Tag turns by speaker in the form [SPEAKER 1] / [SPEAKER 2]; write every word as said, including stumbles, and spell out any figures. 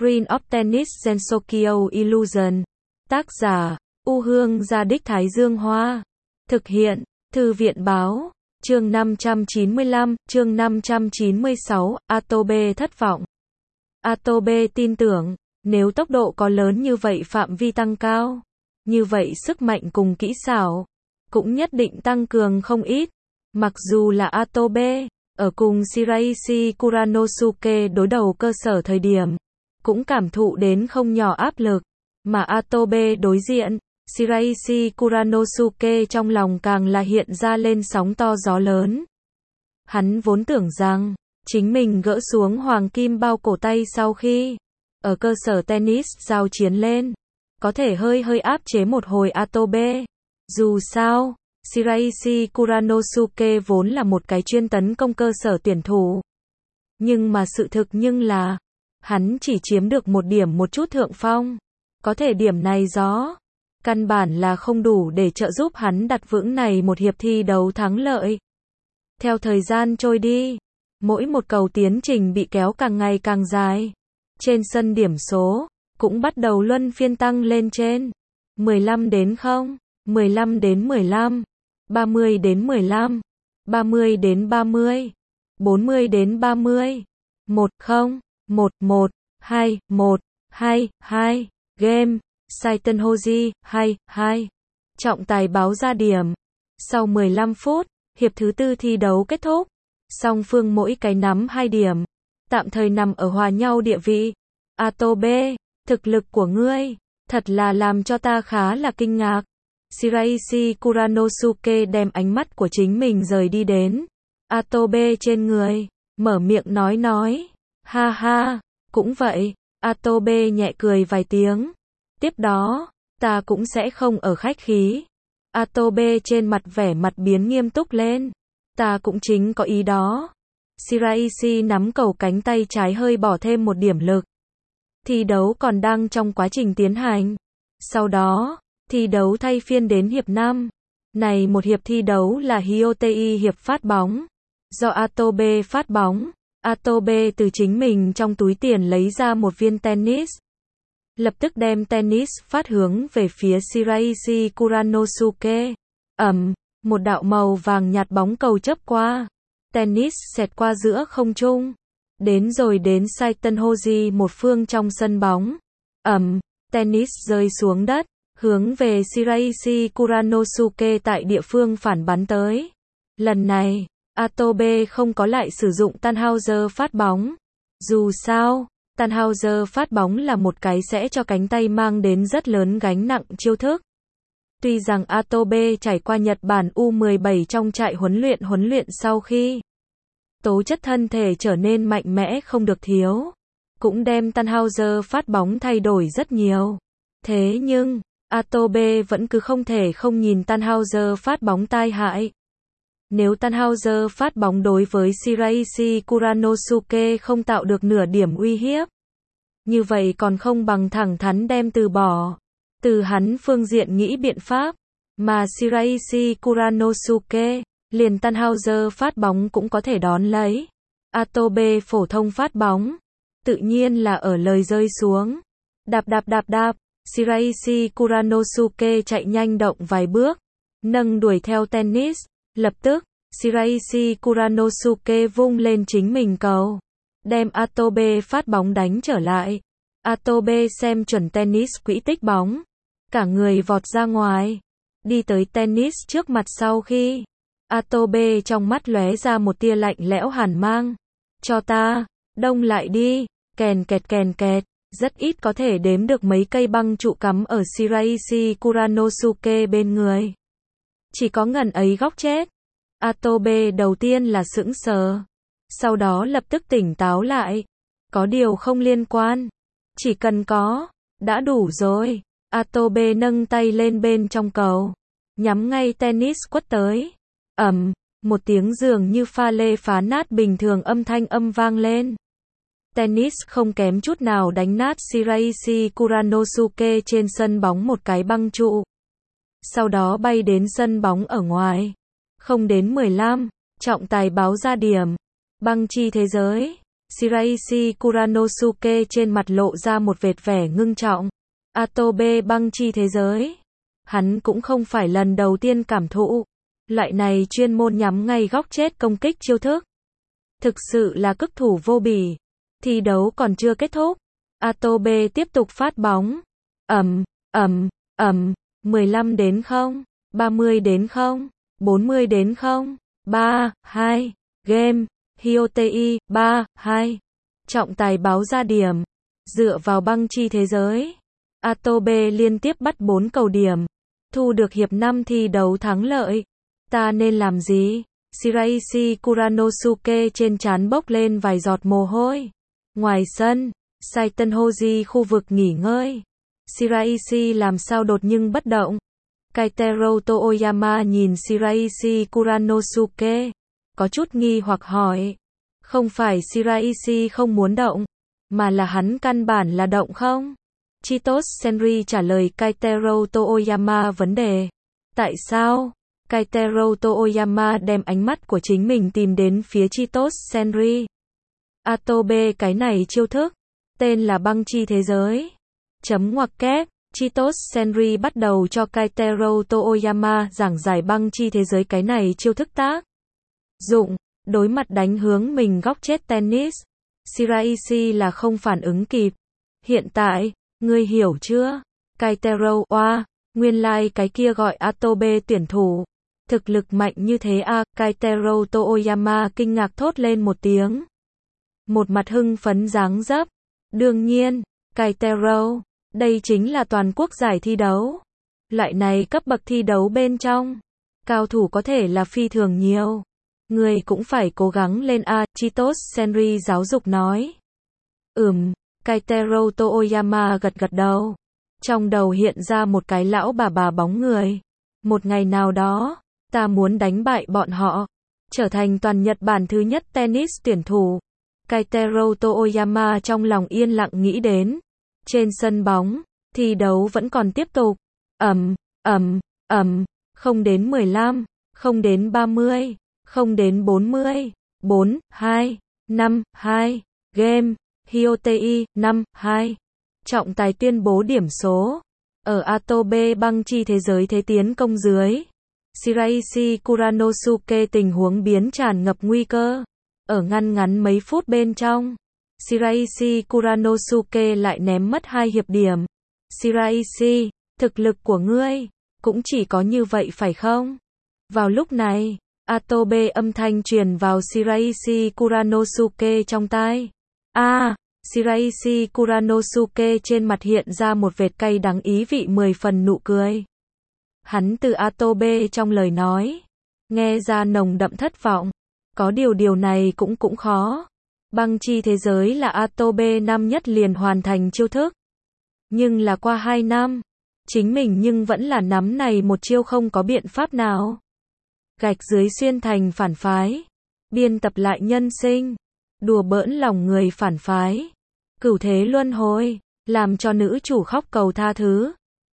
[SPEAKER 1] Screen of Tennis Gensokyo Illusion. Tác giả, U Hương Gia Đích Thái Dương Hoa. Thực hiện, Thư viện Báo. Chương năm trăm chín mươi lăm, chương năm trăm chín mươi sáu, Atobe thất vọng. Atobe tin tưởng, nếu tốc độ có lớn như vậy phạm vi tăng cao, như vậy sức mạnh cùng kỹ xảo cũng nhất định tăng cường không ít. Mặc dù là Atobe, ở cùng Shiraishi Kuranosuke đối đầu cơ sở thời điểm, cũng cảm thụ đến không nhỏ áp lực, mà Atobe đối diện, Shiraishi Kuranosuke trong lòng càng là hiện ra lên sóng to gió lớn. Hắn vốn tưởng rằng, chính mình gỡ xuống hoàng kim bao cổ tay sau khi, ở cơ sở tennis giao chiến lên, có thể hơi hơi áp chế một hồi Atobe. Dù sao, Shiraishi Kuranosuke vốn là một cái chuyên tấn công cơ sở tuyển thủ. Nhưng mà sự thực nhưng là, hắn chỉ chiếm được một điểm một chút thượng phong. Có thể điểm này gió, căn bản là không đủ để trợ giúp hắn đặt vững này một hiệp thi đấu thắng lợi. Theo thời gian trôi đi, mỗi một cầu tiến trình bị kéo càng ngày càng dài. Trên sân điểm số, cũng bắt đầu luân phiên tăng lên trên. mười lăm đến không, mười lăm đến mười lăm, ba mươi đến mười lăm, ba mươi đến ba mươi, bốn mươi đến ba mươi, một không, một một, hai một, hai hai, game, Saitenhoji, hai hai. Trọng tài báo ra điểm. Sau mười lăm phút, hiệp thứ tư thi đấu kết thúc. Song phương mỗi cái nắm hai điểm. Tạm thời nằm ở hòa nhau địa vị. Atobe, thực lực của ngươi, thật là làm cho ta khá là kinh ngạc. Shiraishi Kuranosuke đem ánh mắt của chính mình rời đi đến Atobe trên người, mở miệng nói nói. Ha ha, cũng vậy. Atobe nhẹ cười vài tiếng. Tiếp đó, ta cũng sẽ không ở khách khí. Atobe trên mặt vẻ mặt biến nghiêm túc lên. Ta cũng chính có ý đó. Shiraishi nắm cầu cánh tay trái hơi bỏ thêm một điểm lực. Thi đấu còn đang trong quá trình tiến hành. Sau đó, thi đấu thay phiên đến hiệp năm. Này một hiệp thi đấu là Hyotei hiệp phát bóng. Do Atobe phát bóng, Atobe từ chính mình trong túi tiền lấy ra một viên tennis. Lập tức đem tennis phát hướng về phía Shiraishi Kuranosuke. Ầm, một đạo màu vàng nhạt bóng cầu chớp qua. Tennis xẹt qua giữa không trung. Đến rồi đến Saitenhoji một phương trong sân bóng. Ầm, tennis rơi xuống đất, hướng về Shiraishi Kuranosuke tại địa phương phản bắn tới. Lần này, Atobe không có lại sử dụng Tannhauser phát bóng. Dù sao, Tannhauser phát bóng là một cái sẽ cho cánh tay mang đến rất lớn gánh nặng chiêu thức. Tuy rằng Atobe trải qua Nhật Bản U mười bảy trong trại huấn luyện huấn luyện sau khi tố chất thân thể trở nên mạnh mẽ không được thiếu, cũng đem Tannhauser phát bóng thay đổi rất nhiều. Thế nhưng, Atobe vẫn cứ không thể không nhìn Tannhauser phát bóng tai hại. Nếu Tannhauser phát bóng đối với Shiraishi Kuranosuke không tạo được nửa điểm uy hiếp, như vậy còn không bằng thẳng thắn đem từ bỏ. Từ hắn phương diện nghĩ biện pháp, mà Shiraishi Kuranosuke, liền Tannhauser phát bóng cũng có thể đón lấy. Atobe phổ thông phát bóng, tự nhiên là ở lời rơi xuống. Đạp đạp đạp đạp, Shiraishi Kuranosuke chạy nhanh động vài bước, nâng đuổi theo tennis. Lập tức, Shiraishi Kuranosuke vung lên chính mình cầu, đem Atobe phát bóng đánh trở lại. Atobe xem chuẩn tennis quỹ tích bóng, cả người vọt ra ngoài, đi tới tennis trước mặt sau khi. Atobe trong mắt lóe ra một tia lạnh lẽo hàn mang. Cho ta, đông lại đi, kèn kẹt kèn kẹt, rất ít có thể đếm được mấy cây băng trụ cắm ở Shiraishi Kuranosuke bên người. Chỉ có ngần ấy góc chết. Atobe đầu tiên là sững sờ, sau đó lập tức tỉnh táo lại. Có điều không liên quan, chỉ cần có, đã đủ rồi. Atobe nâng tay lên bên trong cầu, nhắm ngay tennis quất tới. Ầm, một tiếng dường như pha lê phá nát bình thường âm thanh âm vang lên. Tennis không kém chút nào đánh nát Shiraishi Kuranosuke trên sân bóng một cái băng trụ. Sau đó bay đến sân bóng ở ngoài. Không đến mười lăm, trọng tài báo ra điểm. Băng chi thế giới. Shiraishi Kuranosuke trên mặt lộ ra một vệt vẻ ngưng trọng. Atobe băng chi thế giới. Hắn cũng không phải lần đầu tiên cảm thụ. Loại này chuyên môn nhắm ngay góc chết công kích chiêu thức. Thực sự là cực thủ vô bỉ. Thi đấu còn chưa kết thúc. Atobe tiếp tục phát bóng. Ầm, ầm, ầm, mười lăm đến không, ba mươi đến không, bốn mươi đến không, ba, hai, game, Hyotei, ba, hai. Trọng tài báo ra điểm. Dựa vào băng chi thế giới. Atobe liên tiếp bắt bốn cầu điểm. Thu được hiệp năm thi đấu thắng lợi. Ta nên làm gì? Shiraishi Kuranosuke trên trán bốc lên vài giọt mồ hôi. Ngoài sân, Saitenhoji khu vực nghỉ ngơi. Shiraishi làm sao đột nhưng bất động. Kaitero Toyama nhìn Shiraishi Kuranosuke. Có chút nghi hoặc hỏi. Không phải Shiraishi không muốn động, mà là hắn căn bản là động không? Chitos Senri trả lời Kaitero Toyama vấn đề. Tại sao? Kaitero Toyama đem ánh mắt của chính mình tìm đến phía Chitos Senri. Atobe cái này chiêu thức. Tên là băng chi thế giới. Chấm ngoặc kép. Chitos Senri bắt đầu cho Kaitero Toyama giảng giải băng chi thế giới cái này chiêu thức tác dụng. Đối mặt đánh hướng mình góc chết tennis. Shiraishi là không phản ứng kịp. Hiện tại, ngươi hiểu chưa? Kaitero, oa, nguyên lai like cái kia gọi Atobe tuyển thủ. Thực lực mạnh như thế à? Kaitero Toyama kinh ngạc thốt lên một tiếng. Một mặt hưng phấn dáng dấp. Đương nhiên, Kaitero, đây chính là toàn quốc giải thi đấu. Loại này cấp bậc thi đấu bên trong. Cao thủ có thể là phi thường nhiều. Người cũng phải cố gắng lên a, Chitos Senri giáo dục nói. Ừm, Kaitero Toyama gật gật đầu. Trong đầu hiện ra một cái lão bà bà bóng người. Một ngày nào đó, ta muốn đánh bại bọn họ. Trở thành toàn Nhật Bản thứ nhất tennis tuyển thủ. Kaitero Toyama trong lòng yên lặng nghĩ đến. Trên sân bóng, thi đấu vẫn còn tiếp tục. Ầm, ầm, ầm, không đến mười lăm, không đến ba mươi. Không đến bốn mươi, bốn, hai, năm, hai, game, Hyotei, năm, hai. Trọng tài tuyên bố điểm số. Ở Atobe băng chi thế giới thế tiến công dưới. Shiraishi Kuranosuke tình huống biến tràn ngập nguy cơ. Ở ngăn ngắn mấy phút bên trong. Shiraishi Kuranosuke lại ném mất hai hiệp điểm. Shiraishi, thực lực của ngươi, cũng chỉ có như vậy phải không? Vào lúc này, Atobe âm thanh truyền vào Shiraishi Kuranosuke trong tai. A, à, Shiraishi Kuranosuke trên mặt hiện ra một vệt cay đắng ý vị mười phần nụ cười. Hắn từ Atobe trong lời nói, nghe ra nồng đậm thất vọng. Có điều điều này cũng cũng khó. Băng chi thế giới là Atobe năm nhất liền hoàn thành chiêu thức. Nhưng là qua hai năm, chính mình nhưng vẫn là nắm này một chiêu không có biện pháp nào. Gạch dưới xuyên thành phản phái. Biên tập lại nhân sinh. Đùa bỡn lòng người phản phái. Cửu thế luân hồi. Làm cho nữ chủ khóc cầu tha thứ.